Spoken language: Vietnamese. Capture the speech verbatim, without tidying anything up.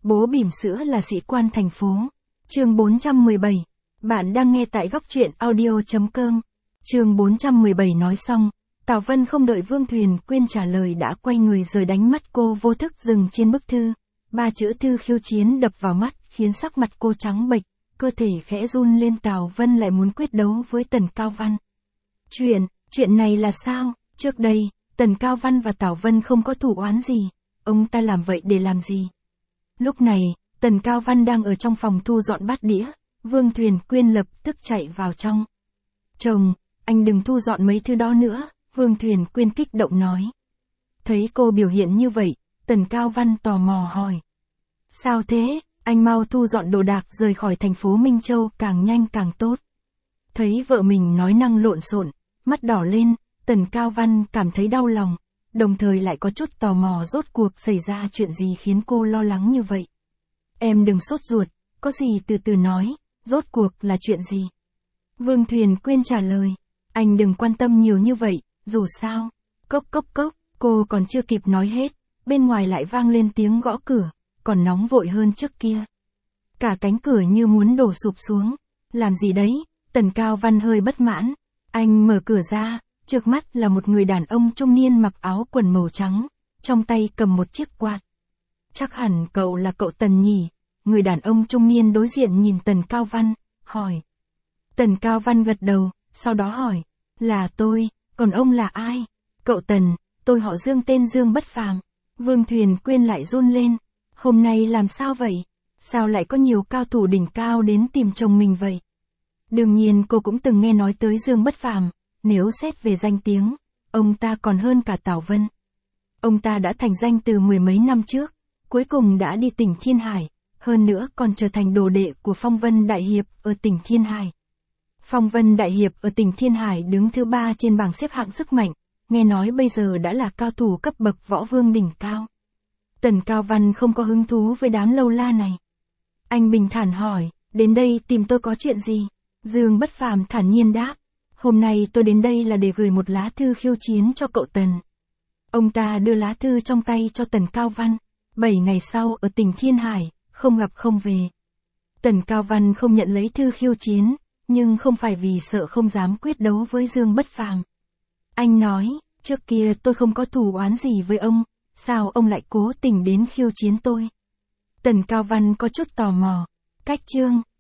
Bố bỉm sữa là sĩ quan thành phố. Chương bốn trăm mười bảy. Bạn đang nghe tại góc truyện audio chấm com. Chương bốn trăm mười bảy nói xong, Tào Vân không đợi Vương Thuyền Quyên trả lời đã quay người rồi đánh mắt cô vô thức dừng trên bức thư. Ba chữ thư khiêu chiến đập vào mắt, khiến sắc mặt cô trắng bệch, cơ thể khẽ run lên. Tào Vân lại muốn quyết đấu với Tần Cao Văn. Chuyện, chuyện này là sao? Trước đây, Tần Cao Văn và Tào Vân không có thù oán gì. Ông ta làm vậy để làm gì? Lúc này, Tần Cao Văn đang ở trong phòng thu dọn bát đĩa. Vương Thuyền Quyên lập tức chạy vào trong. Chồng, anh đừng thu dọn mấy thứ đó nữa, Vương Thuyền Quyên kích động nói. Thấy cô biểu hiện như vậy, Tần Cao Văn tò mò hỏi. Sao thế, anh mau thu dọn đồ đạc rời khỏi thành phố Minh Châu, càng nhanh càng tốt. Thấy vợ mình nói năng lộn xộn, mắt đỏ lên, Tần Cao Văn cảm thấy đau lòng, đồng thời lại có chút tò mò rốt cuộc xảy ra chuyện gì khiến cô lo lắng như vậy. Em đừng sốt ruột, có gì từ từ nói, rốt cuộc là chuyện gì? Vương Thuyền Quyên trả lời, anh đừng quan tâm nhiều như vậy, dù sao. Cốc cốc cốc, cô còn chưa kịp nói hết, bên ngoài lại vang lên tiếng gõ cửa, còn nóng vội hơn trước kia. Cả cánh cửa như muốn đổ sụp xuống. Làm gì đấy? Tần Cao Văn hơi bất mãn. Anh mở cửa ra, trước mắt là một người đàn ông trung niên mặc áo quần màu trắng, trong tay cầm một chiếc quạt. Chắc hẳn cậu là cậu Tần nhỉ? Người đàn ông trung niên đối diện nhìn Tần Cao Văn, hỏi. Tần Cao Văn gật đầu, sau đó hỏi, là tôi, còn ông là ai? Cậu Tần, tôi họ Dương, tên Dương Bất Phàm. Vương Thuyền Quyên lại run lên, hôm nay làm sao vậy? Sao lại có nhiều cao thủ đỉnh cao đến tìm chồng mình vậy? Đương nhiên cô cũng từng nghe nói tới Dương Bất Phàm, nếu xét về danh tiếng, ông ta còn hơn cả Tào Vân. Ông ta đã thành danh từ mười mấy năm trước, cuối cùng đã đi tỉnh Thiên Hải, hơn nữa còn trở thành đồ đệ của Phong Vân Đại Hiệp ở tỉnh Thiên Hải. Phong Vân Đại Hiệp ở tỉnh Thiên Hải đứng thứ ba trên bảng xếp hạng sức mạnh, nghe nói bây giờ đã là cao thủ cấp bậc võ vương đỉnh cao. Tần Cao Văn không có hứng thú với đám lâu la này. Anh bình thản hỏi, đến đây tìm tôi có chuyện gì? Dương Bất Phàm thản nhiên đáp, hôm nay tôi đến đây là để gửi một lá thư khiêu chiến cho cậu Tần. Ông ta đưa lá thư trong tay cho Tần Cao Văn. Bảy ngày sau ở tỉnh Thiên Hải, không gặp không về. Tần Cao Văn không nhận lấy thư khiêu chiến, nhưng không phải vì sợ không dám quyết đấu với Dương Bất Phàm. Anh nói, trước kia tôi không có thù oán gì với ông, sao ông lại cố tình đến khiêu chiến tôi? Tần Cao Văn có chút tò mò. Cách chương.